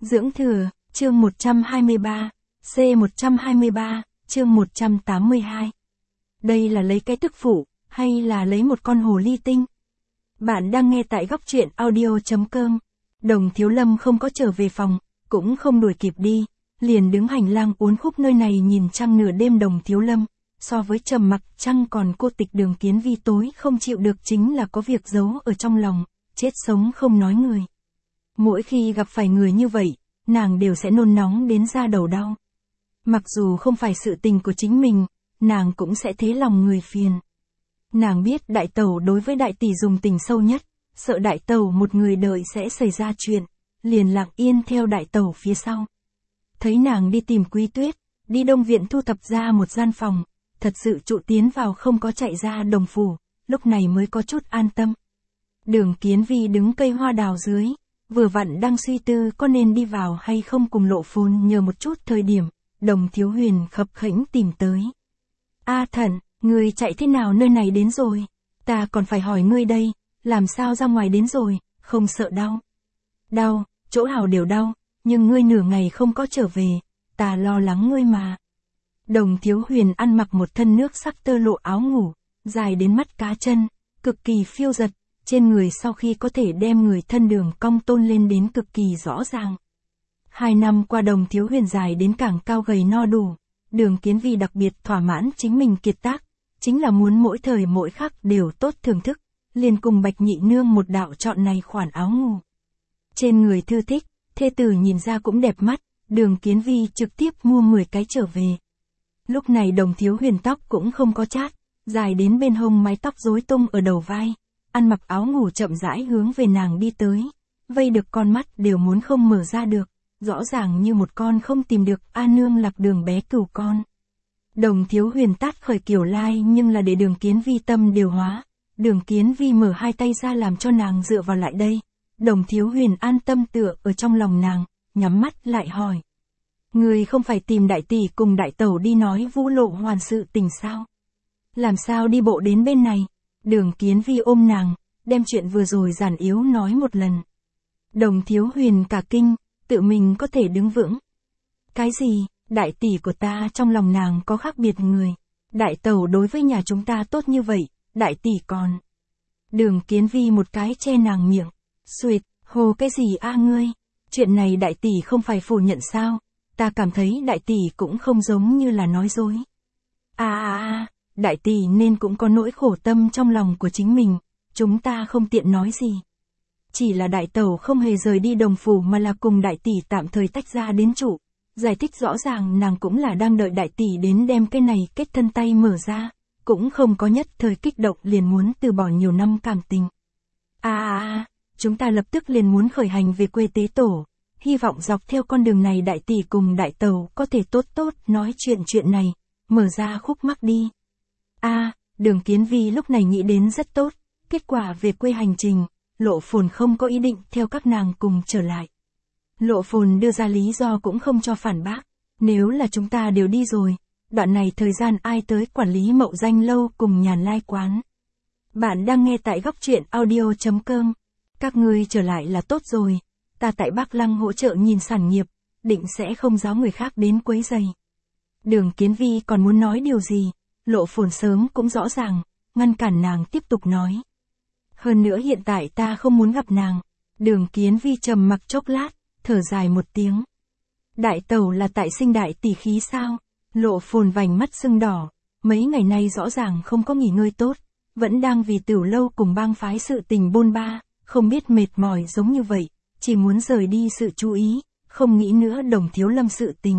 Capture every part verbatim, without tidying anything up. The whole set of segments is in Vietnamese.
Dưỡng thừa, chương một trăm hai mươi ba, C một trăm hai mươi ba, chương một trăm tám mươi hai. Đây là lấy cái tức phụ, hay là lấy một con hồ ly tinh? Bạn đang nghe tại góc truyện audio.com. Đồng Thiếu Lâm không có trở về phòng, cũng không đuổi kịp đi, liền đứng hành lang uốn khúc nơi này nhìn trăng nửa đêm. Đồng Thiếu Lâm, so với Trầm Mặc Trăng còn cô tịch Đường Kiến Vi tối không chịu được chính là có việc giấu ở trong lòng, chết sống không nói người. Mỗi khi gặp phải người như vậy, nàng đều sẽ nôn nóng đến da đầu đau. Mặc dù không phải sự tình của chính mình, nàng cũng sẽ thế lòng người phiền. Nàng biết đại tẩu đối với đại tỷ dùng tình sâu nhất, sợ đại tẩu một người đợi sẽ xảy ra chuyện, liền lặng yên theo đại tẩu phía sau. Thấy nàng đi tìm Quý Tuyết, đi Đông Viện thu thập ra một gian phòng, thật sự trụ tiến vào không có chạy ra Đồng phủ, lúc này mới có chút an tâm. Đường Kiến Vi đứng cây hoa đào dưới, vừa vặn đang suy tư có nên đi vào hay không cùng Lộ Phồn nhờ một chút thời điểm, Đồng Thiếu Huyền khập khểnh tìm tới. A Thận, ngươi chạy thế nào nơi này đến rồi? Ta còn phải hỏi ngươi đây, làm sao ra ngoài đến rồi, không sợ đau? Đau, chỗ hào đều đau, nhưng ngươi nửa ngày không có trở về, ta lo lắng ngươi mà. Đồng Thiếu Huyền ăn mặc một thân nước sắc tơ lộ áo ngủ, dài đến mắt cá chân, cực kỳ phiêu giật, trên người sau khi có thể đem người thân đường cong tôn lên đến cực kỳ rõ ràng. Hai năm qua Đồng Thiếu Huyền dài đến càng cao gầy no đủ, Đường Kiến Vi đặc biệt thỏa mãn chính mình kiệt tác, chính là muốn mỗi thời mỗi khắc đều tốt thưởng thức, liền cùng Bạch Nhị Nương một đạo chọn này khoản áo ngủ. Trên người thư thích, thê tử nhìn ra cũng đẹp mắt, Đường Kiến Vi trực tiếp mua mười cái trở về. Lúc này Đồng Thiếu Huyền tóc cũng không có chát, dài đến bên hông mái tóc rối tung ở đầu vai, ăn mặc áo ngủ chậm rãi hướng về nàng đi tới, vây được con mắt đều muốn không mở ra được, rõ ràng như một con không tìm được A Nương lạc đường bé cừu con. Đồng Thiếu Huyền tát khởi kiểu lai nhưng là để Đường Kiến Vi tâm điều hóa, Đường Kiến Vi mở hai tay ra làm cho nàng dựa vào lại đây, Đồng Thiếu Huyền an tâm tựa ở trong lòng nàng, nhắm mắt lại hỏi. Người không phải tìm đại tỷ cùng đại tẩu đi nói Vũ Lộ hoàn sự tình sao? Làm sao đi bộ đến bên này? Đường Kiến Vi ôm nàng, đem chuyện vừa rồi giản yếu nói một lần. Đồng Thiếu Huyền cả kinh, tự mình có thể đứng vững. Cái gì, đại tỷ của ta trong lòng nàng có khác biệt người. Đại tẩu đối với nhà chúng ta tốt như vậy, đại tỷ còn. Đường Kiến Vi một cái che nàng miệng. Xuyệt, hồ cái gì a ngươi? Chuyện này đại tỷ không phải phủ nhận sao? Ta cảm thấy đại tỷ cũng không giống như là nói dối. A a a, đại tỷ nên cũng có nỗi khổ tâm trong lòng của chính mình, chúng ta không tiện nói gì. Chỉ là đại tẩu không hề rời đi Đồng phủ mà là cùng đại tỷ tạm thời tách ra đến trụ. Giải thích rõ ràng nàng cũng là đang đợi đại tỷ đến đem cái này kết thân tay mở ra, cũng không có nhất thời kích động liền muốn từ bỏ nhiều năm cảm tình. A a a, chúng ta lập tức liền muốn khởi hành về quê tế tổ, hy vọng dọc theo con đường này đại tỷ cùng đại tẩu có thể tốt tốt nói chuyện chuyện này, mở ra khúc mắc đi. A, Đường Kiến Vi lúc này nghĩ đến rất tốt, kết quả về quê hành trình, Lộ Phồn không có ý định theo các nàng cùng trở lại. Lộ Phồn đưa ra lý do cũng không cho phản bác, nếu là chúng ta đều đi rồi, đoạn này thời gian ai tới quản lý Mậu Danh lâu cùng Nhàn Lai quán. Bạn đang nghe tại góc truyện audio.com, các ngươi trở lại là tốt rồi, ta tại Bắc Lăng hỗ trợ nhìn sản nghiệp, định sẽ không giáo người khác đến quấy rầy. Đường Kiến Vi còn muốn nói điều gì, Lộ Phồn sớm cũng rõ ràng, ngăn cản nàng tiếp tục nói. Hơn nữa hiện tại ta không muốn gặp nàng. Đường Kiến Vi trầm mặc chốc lát, thở dài một tiếng. Đại tẩu là tại sinh đại tỷ khí sao? Lộ Phồn vành mắt sưng đỏ, mấy ngày nay rõ ràng không có nghỉ ngơi tốt, vẫn đang vì Tửu lâu cùng bang phái sự tình bôn ba, không biết mệt mỏi giống như vậy, chỉ muốn rời đi sự chú ý, không nghĩ nữa Đồng Thiếu Lâm sự tình.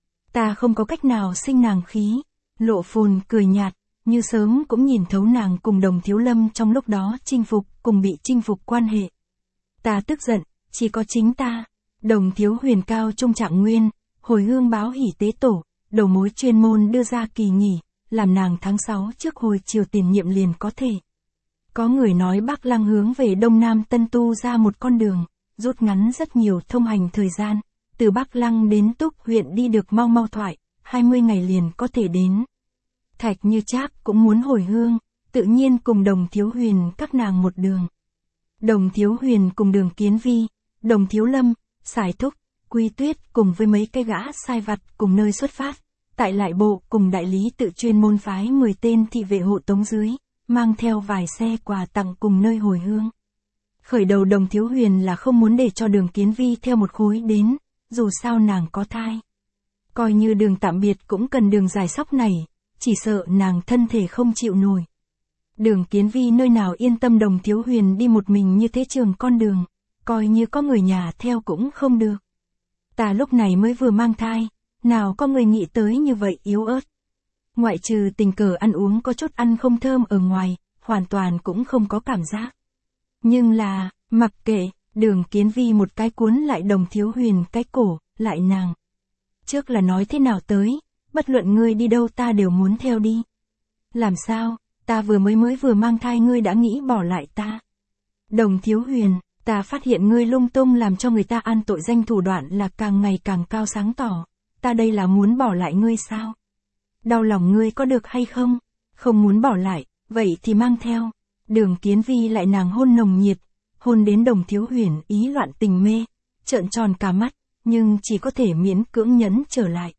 Ta không có cách nào sinh nàng khí. Lộ Phồn cười nhạt, như sớm cũng nhìn thấu nàng cùng Đồng Thiếu Lâm trong lúc đó chinh phục cùng bị chinh phục quan hệ. Ta tức giận, chỉ có chính ta. Đồng Thiếu Huyền cao trung trạng nguyên, hồi hương báo hỷ tế tổ, đầu mối chuyên môn đưa ra kỳ nghỉ, làm nàng tháng sáu trước hồi chiều tiền nhiệm liền có thể. Có người nói Bắc Lăng hướng về Đông Nam Tân tu ra một con đường, rút ngắn rất nhiều thông hành thời gian, từ Bắc Lăng đến Túc huyện đi được mau mau thoại, hai mươi ngày liền có thể đến. Thạch Như Trác cũng muốn hồi hương, tự nhiên cùng Đồng Thiếu Huyền các nàng một đường. Đồng Thiếu Huyền cùng Đường Kiến Vi, Đồng Thiếu Lâm, Sải Thúc, Quy Tuyết cùng với mấy cái gã sai vặt cùng nơi xuất phát, tại lại bộ cùng đại lý tự chuyên môn phái mười tên thị vệ hộ tống dưới, mang theo vài xe quà tặng cùng nơi hồi hương. Khởi đầu Đồng Thiếu Huyền là không muốn để cho Đường Kiến Vi theo một khối đến, dù sao nàng có thai. Coi như Đường tạm biệt cũng cần Đường giải sóc này, chỉ sợ nàng thân thể không chịu nổi. Đường Kiến Vi nơi nào yên tâm Đồng Thiếu Huyền đi một mình như thế trường con đường, coi như có người nhà theo cũng không được. Ta lúc này mới vừa mang thai, nào có người nghĩ tới như vậy yếu ớt. Ngoại trừ tình cờ ăn uống có chút ăn không thơm ở ngoài, hoàn toàn cũng không có cảm giác. Nhưng là, mặc kệ, Đường Kiến Vi một cái cuốn lại Đồng Thiếu Huyền cái cổ, lại nàng. Trước là nói thế nào tới, bất luận ngươi đi đâu ta đều muốn theo đi. Làm sao, ta vừa mới mới vừa mang thai ngươi đã nghĩ bỏ lại ta. Đồng Thiếu Huyền, ta phát hiện ngươi lung tung làm cho người ta an tội danh thủ đoạn là càng ngày càng cao sáng tỏ. Ta đây là muốn bỏ lại ngươi sao? Đau lòng ngươi có được hay không? Không muốn bỏ lại, vậy thì mang theo. Đường Kiến Vi lại nàng hôn nồng nhiệt, hôn đến Đồng Thiếu Huyền ý loạn tình mê, trợn tròn cả mắt, nhưng chỉ có thể miễn cưỡng nhẫn trở lại.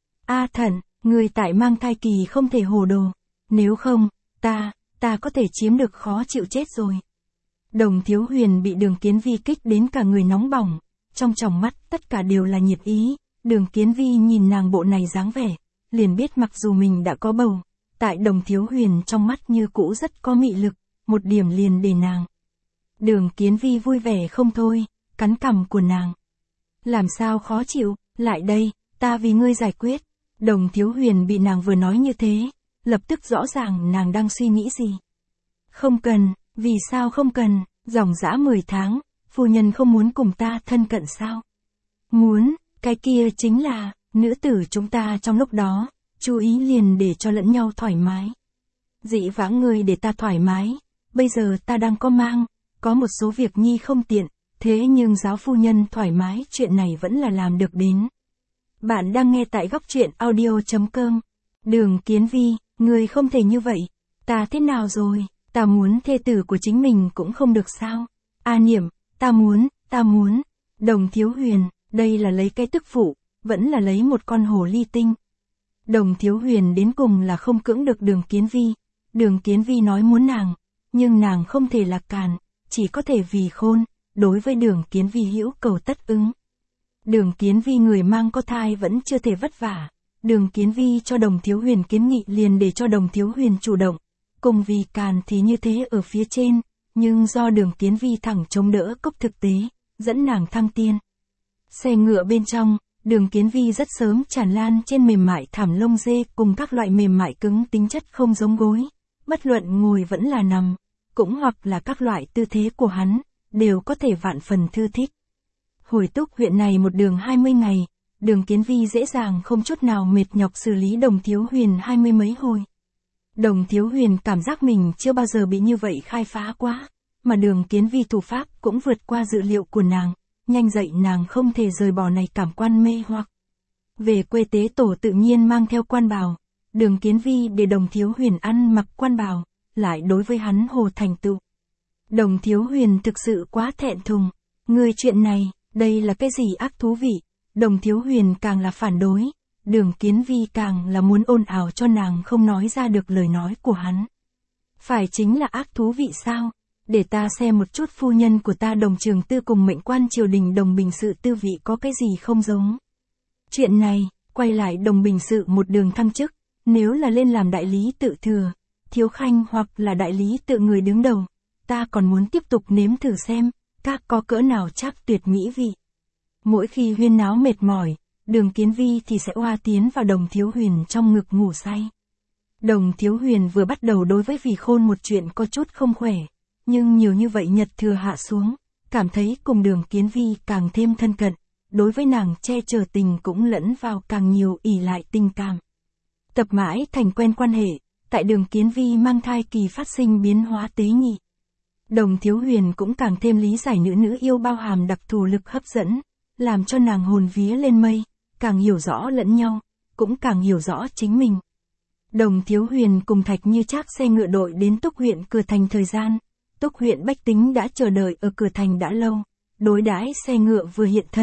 A Thần, ngươi tại mang thai kỳ không thể hồ đồ, nếu không, ta, ta có thể chiếm được khó chịu chết rồi. Đồng Thiếu Huyền bị Đường Kiến Vi kích đến cả người nóng bỏng, trong tròng mắt tất cả đều là nhiệt ý. Đường Kiến Vi nhìn nàng bộ này dáng vẻ, liền biết mặc dù mình đã có bầu, tại Đồng Thiếu Huyền trong mắt như cũ rất có mị lực, một điểm liền để nàng. Đường Kiến Vi vui vẻ không thôi, cắn cằm của nàng. Làm sao khó chịu, lại đây, ta vì ngươi giải quyết. Đồng Thiếu Huyền bị nàng vừa nói như thế, lập tức rõ ràng nàng đang suy nghĩ gì. Không cần, vì sao không cần, dòng dã mười tháng, phu nhân không muốn cùng ta thân cận sao? Muốn, cái kia chính là, nữ tử chúng ta trong lúc đó, chú ý liền để cho lẫn nhau thoải mái. Dị vãng ngươi để ta thoải mái, bây giờ ta đang có mang, có một số việc nhi không tiện, thế nhưng giáo phu nhân thoải mái chuyện này vẫn là làm được đến. Bạn đang nghe tại góc truyện audio chấm com. Đường Kiến Vi, ngươi không thể như vậy, ta thế nào rồi, ta muốn thê tử của chính mình cũng không được sao? A Niệm, ta muốn, ta muốn. Đồng Thiếu Huyền, đây là lấy cái tức phụ, vẫn là lấy một con hồ ly tinh. Đồng Thiếu Huyền đến cùng là không cưỡng được Đường Kiến Vi. Đường Kiến Vi nói muốn nàng, nhưng nàng không thể lạc càn, chỉ có thể vì khôn, đối với Đường Kiến Vi hữu cầu tất ứng. Đường Kiến Vi người mang có thai vẫn chưa thể vất vả. Đường Kiến Vi cho Đồng Thiếu Huyền kiến nghị liền để cho Đồng Thiếu Huyền chủ động. Cùng vì càn thì như thế ở phía trên, nhưng do Đường Kiến Vi thẳng chống đỡ cốc thực tế, dẫn nàng thăng tiên. Xe ngựa bên trong, Đường Kiến Vi rất sớm tràn lan trên mềm mại thảm lông dê cùng các loại mềm mại cứng tính chất không giống gối. Bất luận ngồi vẫn là nằm, cũng hoặc là các loại tư thế của hắn, đều có thể vạn phần thư thích. Hồi Túc huyện này một đường hai mươi ngày, Đường Kiến Vi dễ dàng không chút nào mệt nhọc xử lý Đồng Thiếu Huyền hai mươi mấy hồi. Đồng Thiếu Huyền cảm giác mình chưa bao giờ bị như vậy khai phá quá, mà Đường Kiến Vi thủ pháp cũng vượt qua dự liệu của nàng, nhanh dậy nàng không thể rời bỏ này cảm quan mê hoặc. Về quê tế tổ tự nhiên mang theo quan bào, Đường Kiến Vi để Đồng Thiếu Huyền ăn mặc quan bào, lại đối với hắn hồ thành tựu. Đồng Thiếu Huyền thực sự quá thẹn thùng, người chuyện này, đây là cái gì ác thú vị, Đồng Thiếu Huyền càng là phản đối, Đường Kiến Vi càng là muốn ồn ào cho nàng không nói ra được lời nói của hắn. Phải chính là ác thú vị sao? Để ta xem một chút phu nhân của ta Đồng Trường Tư cùng mệnh quan triều đình Đồng Bình Sự tư vị có cái gì không giống. Chuyện này, quay lại Đồng Bình Sự một đường thăng chức, nếu là lên làm đại lý tự thừa, thiếu khanh hoặc là đại lý tự người đứng đầu, ta còn muốn tiếp tục nếm thử xem, các có cỡ nào chắc tuyệt mỹ vị. Mỗi khi huyên náo mệt mỏi, Đường Kiến Vi thì sẽ oa tiến vào Đồng Thiếu Huyền trong ngực ngủ say. Đồng Thiếu Huyền vừa bắt đầu đối với vì khôn một chuyện có chút không khỏe, nhưng nhiều như vậy nhật thừa hạ xuống, cảm thấy cùng Đường Kiến Vi càng thêm thân cận, đối với nàng che chở tình cũng lẫn vào càng nhiều ỷ lại tình cảm. Tập mãi thành quen quan hệ, tại Đường Kiến Vi mang thai kỳ phát sinh biến hóa tế nhị. Đồng Thiếu Huyền cũng càng thêm lý giải nữ nữ yêu bao hàm đặc thù lực hấp dẫn, làm cho nàng hồn vía lên mây, càng hiểu rõ lẫn nhau, cũng càng hiểu rõ chính mình. Đồng Thiếu Huyền cùng Thạch Như Trác xe ngựa đội đến Túc huyện cửa thành thời gian, Túc huyện bách tính đã chờ đợi ở cửa thành đã lâu, đối đãi xe ngựa vừa hiện thân,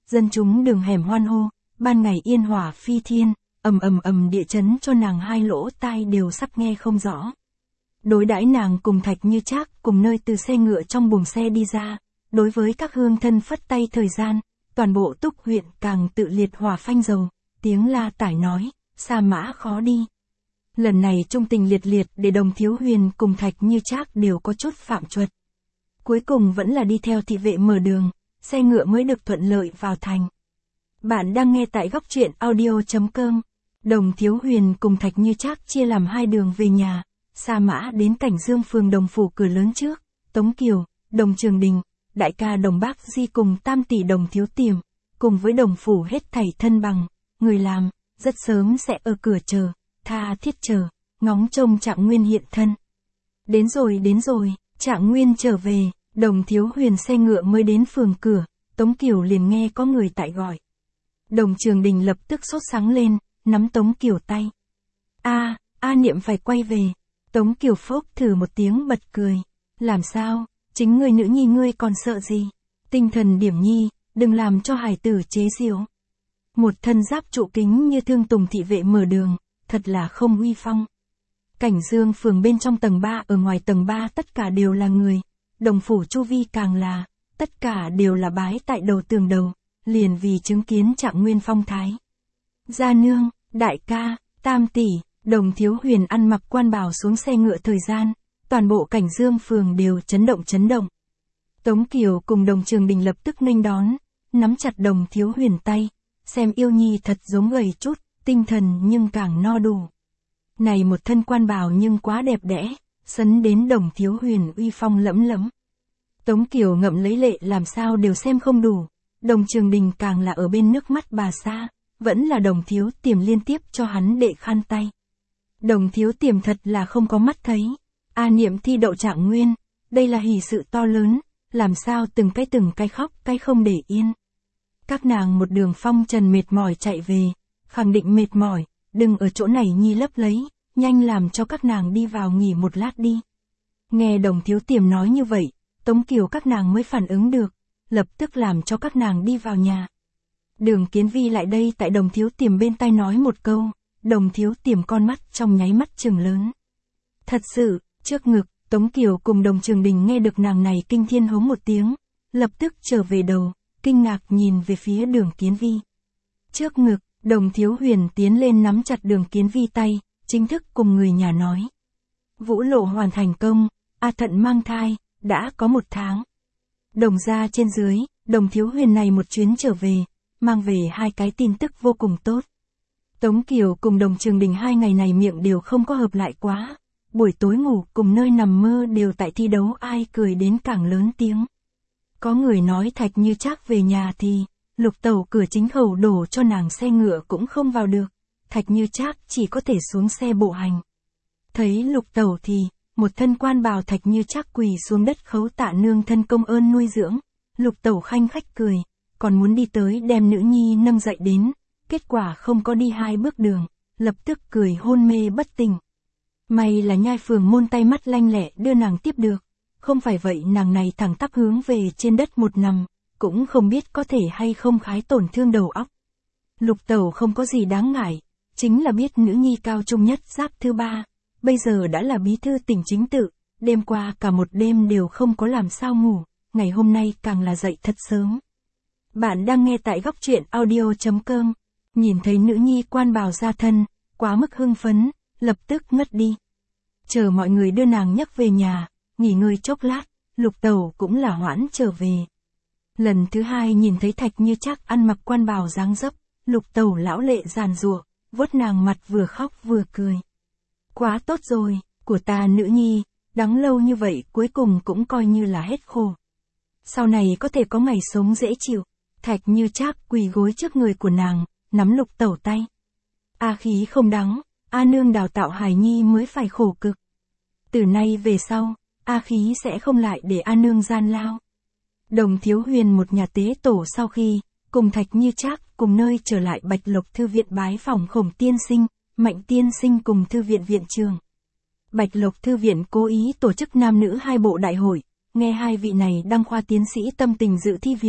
dân chúng đường hẻm hoan hô, ban ngày yên hòa phi thiên, ầm ầm ầm địa chấn cho nàng hai lỗ tai đều sắp nghe không rõ. Đối đãi nàng cùng Thạch Như Trác cùng nơi từ xe ngựa trong buồng xe đi ra, đối với các hương thân phất tay thời gian, toàn bộ Túc huyện càng tự liệt hỏa phanh dầu, tiếng la tải nói, xa mã khó đi. Lần này trung tình liệt liệt để Đồng Thiếu Huyền cùng Thạch Như Trác đều có chút phạm chuột. Cuối cùng vẫn là đi theo thị vệ mở đường, xe ngựa mới được thuận lợi vào thành. Bạn đang nghe tại góc truyện audio chấm com. Đồng Thiếu Huyền cùng Thạch Như Trác chia làm hai đường về nhà, xa mã đến Cảnh Dương phường Đồng phủ cửa lớn trước, Tống Kiều, Đồng Trường Đình, đại ca Đồng Bác Di cùng tam tỷ Đồng Thiếu Tiềm, cùng với Đồng phủ hết thảy thân bằng, người làm, rất sớm sẽ ở cửa chờ, tha thiết chờ, ngóng trông Trạng Nguyên hiện thân. Đến rồi đến rồi, Trạng Nguyên trở về, Đồng Thiếu Huyền xe ngựa mới đến phường cửa, Tống Kiều liền nghe có người tại gọi. Đồng Trường Đình lập tức sốt sáng lên, nắm Tống Kiều tay. A, A Niệm phải quay về. Tống Kiều phốc thử một tiếng bật cười. Làm sao, chính người nữ nhi ngươi còn sợ gì? Tinh thần điểm nhi, đừng làm cho hải tử chế giễu. Một thân giáp trụ kính như Thương Tùng thị vệ mở đường, thật là không uy phong. Cảnh Dương phường bên trong tầng ba, ở ngoài tầng ba tất cả đều là người. Đồng phủ chu vi càng là, tất cả đều là bái tại đầu tường đầu, liền vì chứng kiến Trạng Nguyên phong thái. Gia nương, đại ca, tam tỷ, Đồng Thiếu Huyền ăn mặc quan bào xuống xe ngựa thời gian, toàn bộ Cảnh Dương phường đều chấn động chấn động. Tống Kiều cùng Đồng Trường Đình lập tức nghênh đón, nắm chặt Đồng Thiếu Huyền tay, xem yêu nhi thật giống gầy chút, tinh thần nhưng càng no đủ. Này một thân quan bào nhưng quá đẹp đẽ, sấn đến Đồng Thiếu Huyền uy phong lẫm lẫm. Tống Kiều ngậm lấy lệ làm sao đều xem không đủ, Đồng Trường Đình càng là ở bên nước mắt bà xa, vẫn là Đồng Thiếu Tiềm liên tiếp cho hắn đệ khăn tay. Đồng Thiếu Tiềm thật là không có mắt thấy, A Niệm thi đậu Trạng Nguyên, đây là hỷ sự to lớn, làm sao từng cái từng cái khóc cái không để yên. Các nàng một đường phong trần mệt mỏi chạy về, khẳng định mệt mỏi, đừng ở chỗ này nhi lấp lấy, nhanh làm cho các nàng đi vào nghỉ một lát đi. Nghe Đồng Thiếu Tiềm nói như vậy, Tống Kiều các nàng mới phản ứng được, lập tức làm cho các nàng đi vào nhà. Đường Kiến Vi lại đây tại Đồng Thiếu Tiềm bên tai nói một câu, Đồng Thiếu Tiềm con mắt trong nháy mắt trừng lớn. Thật sự, trước ngực, Tống Kiều cùng Đồng Trường Đình nghe được nàng này kinh thiên hống một tiếng, lập tức trở về đầu, kinh ngạc nhìn về phía Đường Kiến Vi. Trước ngực, Đồng Thiếu Huyền tiến lên nắm chặt Đường Kiến Vi tay, chính thức cùng người nhà nói. Vũ lộ hoàn thành công, A Thận mang thai, đã có một tháng. Đồng gia trên dưới, Đồng Thiếu Huyền này một chuyến trở về, mang về hai cái tin tức vô cùng tốt. Tống Kiều cùng Đồng Trường Đình hai ngày này miệng đều không có hợp lại quá. Buổi tối ngủ cùng nơi nằm mơ đều tại thi đấu ai cười đến càng lớn tiếng. Có người nói Thạch Như Trác về nhà thì, Lục Tẩu cửa chính khẩu đổ cho nàng xe ngựa cũng không vào được. Thạch Như Trác chỉ có thể xuống xe bộ hành. Thấy Lục Tẩu thì, một thân quan bào Thạch Như Trác quỳ xuống đất khấu tạ nương thân công ơn nuôi dưỡng. Lục Tẩu khanh khách cười, còn muốn đi tới đem nữ nhi nâng dậy đến. Kết quả không có đi hai bước đường, lập tức cười hôn mê bất tỉnh. May là nhai phường môn tay mắt lanh lẹ đưa nàng tiếp được, không phải vậy nàng này thẳng tắp hướng về trên đất một nằm, cũng không biết có thể hay không khái tổn thương đầu óc. Lục Tẩu không có gì đáng ngại, chính là biết nữ nhi cao trung nhất giáp thứ ba, bây giờ đã là bí thư tỉnh chính tự, đêm qua cả một đêm đều không có làm sao ngủ, ngày hôm nay càng là dậy thật sớm. Bạn đang nghe tại góc truyện audio chấm com. Nhìn thấy nữ nhi quan bào ra thân, quá mức hưng phấn, lập tức ngất đi. Chờ mọi người đưa nàng nhấc về nhà, nghỉ ngơi chốc lát, Lục Tẩu cũng là hoãn trở về. Lần thứ hai nhìn thấy Thạch Như Trác ăn mặc quan bào dáng dấp, Lục Tẩu lão lệ giàn giụa, vuốt nàng mặt vừa khóc vừa cười. Quá tốt rồi, của ta nữ nhi, đắng lâu như vậy cuối cùng cũng coi như là hết khổ. Sau này có thể có ngày sống dễ chịu. Thạch Như Trác quỳ gối trước người của nàng, nắm Lục Tẩu tay. A khí không đắng, A nương đào tạo hài nhi mới phải khổ cực. Từ nay về sau, A khí sẽ không lại để A nương gian lao. Đồng Thiếu Huyền một nhà tế tổ sau khi, cùng Thạch Như Trác cùng nơi trở lại Bạch Lộc Thư viện bái phỏng Khổng tiên sinh, Mạnh tiên sinh cùng thư viện viện trường. Bạch Lộc Thư viện cố ý tổ chức nam nữ hai bộ đại hội, nghe hai vị này đăng khoa tiến sĩ tâm tình dự thi việc,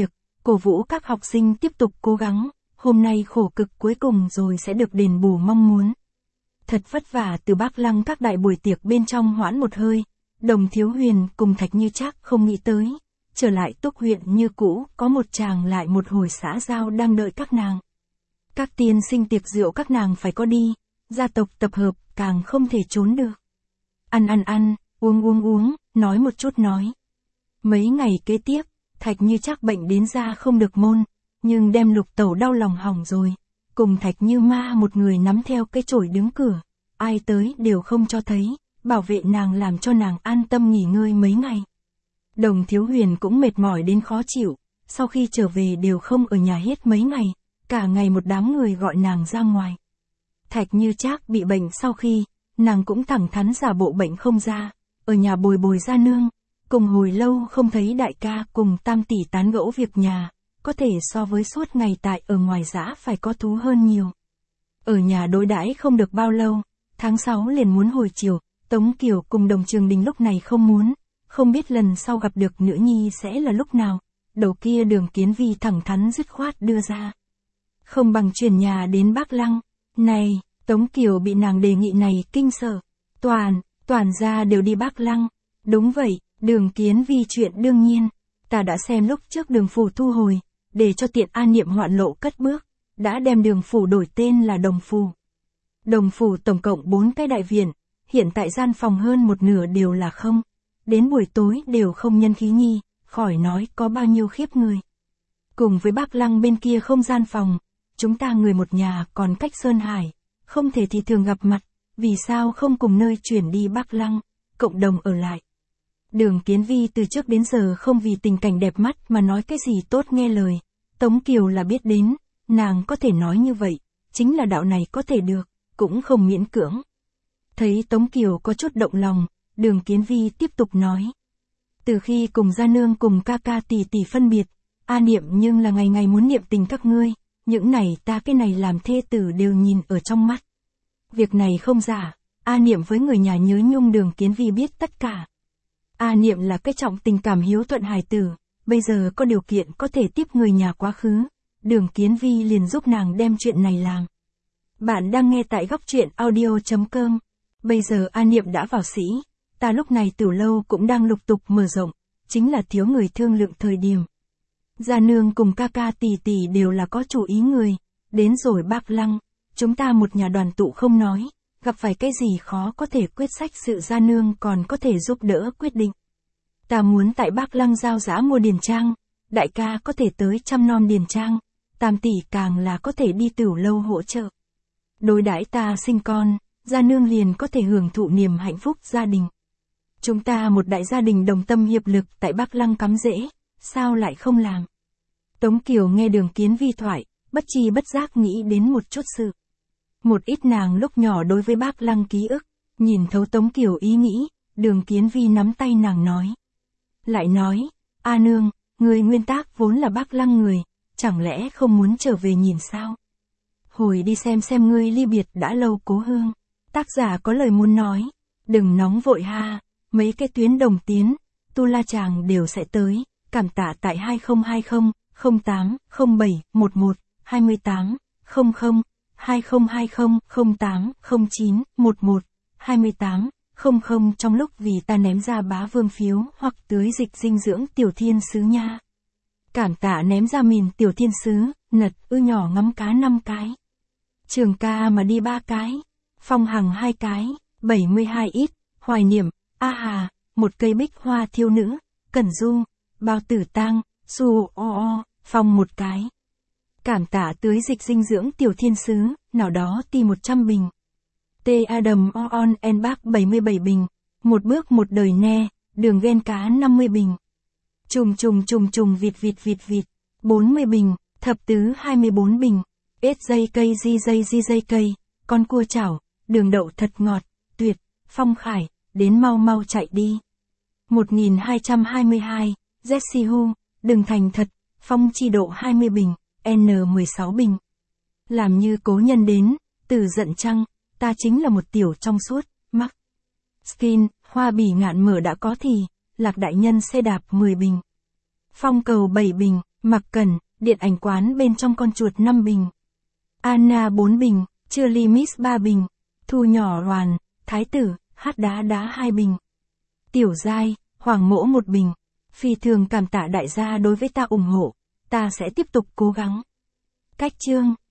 cổ vũ các học sinh tiếp tục cố gắng, hôm nay khổ cực cuối cùng rồi sẽ được đền bù mong muốn. Thật vất vả từ Bác Lăng các đại buổi tiệc bên trong hoãn một hơi, Đồng Thiếu Huyền cùng Thạch Như Trác không nghĩ tới, trở lại Túc huyện như cũ, có một chàng lại một hồi xã giao đang đợi các nàng. Các tiên sinh tiệc rượu các nàng phải có đi, gia tộc tập hợp càng không thể trốn được. Ăn ăn ăn, uống uống uống, nói một chút nói. Mấy ngày kế tiếp, Thạch Như Trác bệnh đến ra không được môn, nhưng đem Lục Tẩu đau lòng hỏng rồi, cùng Thạch Như Ma một người nắm theo cái chổi đứng cửa, ai tới đều không cho thấy, bảo vệ nàng làm cho nàng an tâm nghỉ ngơi mấy ngày. Đồng Thiếu Huyền cũng mệt mỏi đến khó chịu, sau khi trở về đều không ở nhà hết mấy ngày, cả ngày một đám người gọi nàng ra ngoài. Thạch Như Trác bị bệnh sau khi, nàng cũng thẳng thắn giả bộ bệnh không ra, ở nhà bồi bồi Gia Nương, cùng hồi lâu không thấy đại ca cùng tam tỷ tán gẫu việc nhà, có thể so với suốt ngày tại ở ngoài dã phải có thú hơn nhiều. Ở nhà đối đãi không được bao lâu, tháng sáu liền muốn hồi chiều, Tống Kiều cùng Đồng Trường Đình lúc này không muốn, không biết lần sau gặp được nữ nhi sẽ là lúc nào, đầu kia Đường Kiến Vi thẳng thắn dứt khoát đưa ra. Không bằng chuyển nhà đến Bác Lăng, này, Tống Kiều bị nàng đề nghị này kinh sợ, toàn, toàn gia đều đi Bác Lăng, đúng vậy, Đường Kiến Vi chuyện đương nhiên, ta đã xem lúc trước Đường phủ thu hồi, để cho tiện an niệm hoạn lộ cất bước, đã đem Đường phủ đổi tên là Đồng phủ. Đồng phủ tổng cộng bốn cái đại viện, hiện tại gian phòng hơn một nửa đều là không, đến buổi tối đều không nhân khí nhi, khỏi nói có bao nhiêu khiếp người. Cùng với Bác Lăng bên kia không gian phòng, chúng ta người một nhà còn cách Sơn Hải, không thể thì thường gặp mặt, vì sao không cùng nơi chuyển đi Bác Lăng, cộng đồng ở lại. Đường Kiến Vi từ trước đến giờ không vì tình cảnh đẹp mắt mà nói cái gì tốt nghe lời, Tống Kiều là biết đến, nàng có thể nói như vậy, chính là đạo này có thể được, cũng không miễn cưỡng. Thấy Tống Kiều có chút động lòng, Đường Kiến Vi tiếp tục nói. Từ khi cùng Gia Nương cùng ca ca tỷ tỷ phân biệt, A Niệm nhưng là ngày ngày muốn niệm tình các ngươi, những này ta cái này làm thê tử đều nhìn ở trong mắt. Việc này không giả, A Niệm với người nhà nhớ nhung. Đường Kiến Vi biết tất cả. A Niệm là cái trọng tình cảm hiếu thuận hài tử, bây giờ có điều kiện có thể tiếp người nhà quá khứ, Đường Kiến Vi liền giúp nàng đem chuyện này làm. Bạn đang nghe tại góc truyện audio chấm com. Bây giờ A Niệm đã vào sĩ, ta lúc này Tiểu Lâu cũng đang lục tục mở rộng, chính là thiếu người thương lượng thời điểm. Gia Nương cùng ca ca tỷ tỷ đều là có chủ ý người, đến rồi Bác Lăng, chúng ta một nhà đoàn tụ không nói, gặp phải cái gì khó có thể quyết sách sự Gia Nương còn có thể giúp đỡ quyết định. Ta muốn tại Bác Lăng giao giã mua điền trang, đại ca có thể tới chăm nom điền trang, tam tỷ càng là có thể đi Tiểu Lâu hỗ trợ. Đối đãi ta sinh con, Gia Nương liền có thể hưởng thụ niềm hạnh phúc gia đình. Chúng ta một đại gia đình đồng tâm hiệp lực tại Bác Lăng cắm rễ, sao lại không làm? Tống Kiều nghe Đường Kiến Vi thoại, bất chi bất giác nghĩ đến một chút sự. Một ít nàng lúc nhỏ đối với Bác Lăng ký ức, nhìn thấu Tống Kiều ý nghĩ, Đường Kiến Vi nắm tay nàng nói. Lại nói, A Nương, người nguyên tác vốn là Bác Lăng người, chẳng lẽ không muốn trở về nhìn sao? Hồi đi xem xem ngươi ly biệt đã lâu Cố Hương, tác giả có lời muốn nói, đừng nóng vội ha, mấy cái tuyến đồng tiến, tu la chàng đều sẽ tới, cảm tạ tại hai không hai không, không tám, không bảy, mười một, hai tám, không không, hai không hai không, không tám, không chín, mười một, hai tám, không không trong lúc vì ta ném ra bá vương phiếu hoặc tưới dịch dinh dưỡng Tiểu Thiên Sứ nha. Cảm tạ ném ra mìn Tiểu Thiên Sứ, nật ư nhỏ ngắm cá năm cái. Trường ca mà đi ba cái, Phong Hằng hai cái, bảy mươi hai ít, Hoài Niệm, A Hà, một cây bích hoa thiêu nữ, Cẩn Du, Bao Tử Tang, Su O O, Phong một cái. Cảm tạ tưới dịch dinh dưỡng Tiểu Thiên Sứ, nào đó ti một trăm bình. T Adam O On En Bác bảy mươi bảy bình, một bước một đời ne, đường ghen cá năm mươi bình. Trùng trùng trùng trùng vịt vịt vịt vịt, bốn mươi bình, thập tứ hai mươi bốn bình. Ết dây cây di dây di dây cây, con cua chảo, đường đậu thật ngọt, tuyệt, Phong Khải, đến mau mau chạy đi. một nghìn hai trăm hai mươi hai, Jessie Hu, đừng thành thật, Phong Chi Độ hai mươi bình, N mười sáu bình. Làm như cố nhân đến, từ giận chăng, ta chính là một tiểu trong suốt, mắc. Skin, hoa bỉ ngạn mở đã có thì, Lạc Đại Nhân xe đạp mười bình. Phong Cầu bảy bình, Mặc Cẩn, điện ảnh quán bên trong con chuột năm bình. Anna bốn bình, Chưa Limit ba bình. Thu Nhỏ Roàn, Thái Tử, Hát Đá Đá hai bình. Tiểu Giai, Hoàng Mỗ một bình. Phi thường cảm tạ đại gia đối với ta ủng hộ, ta sẽ tiếp tục cố gắng. Cách chương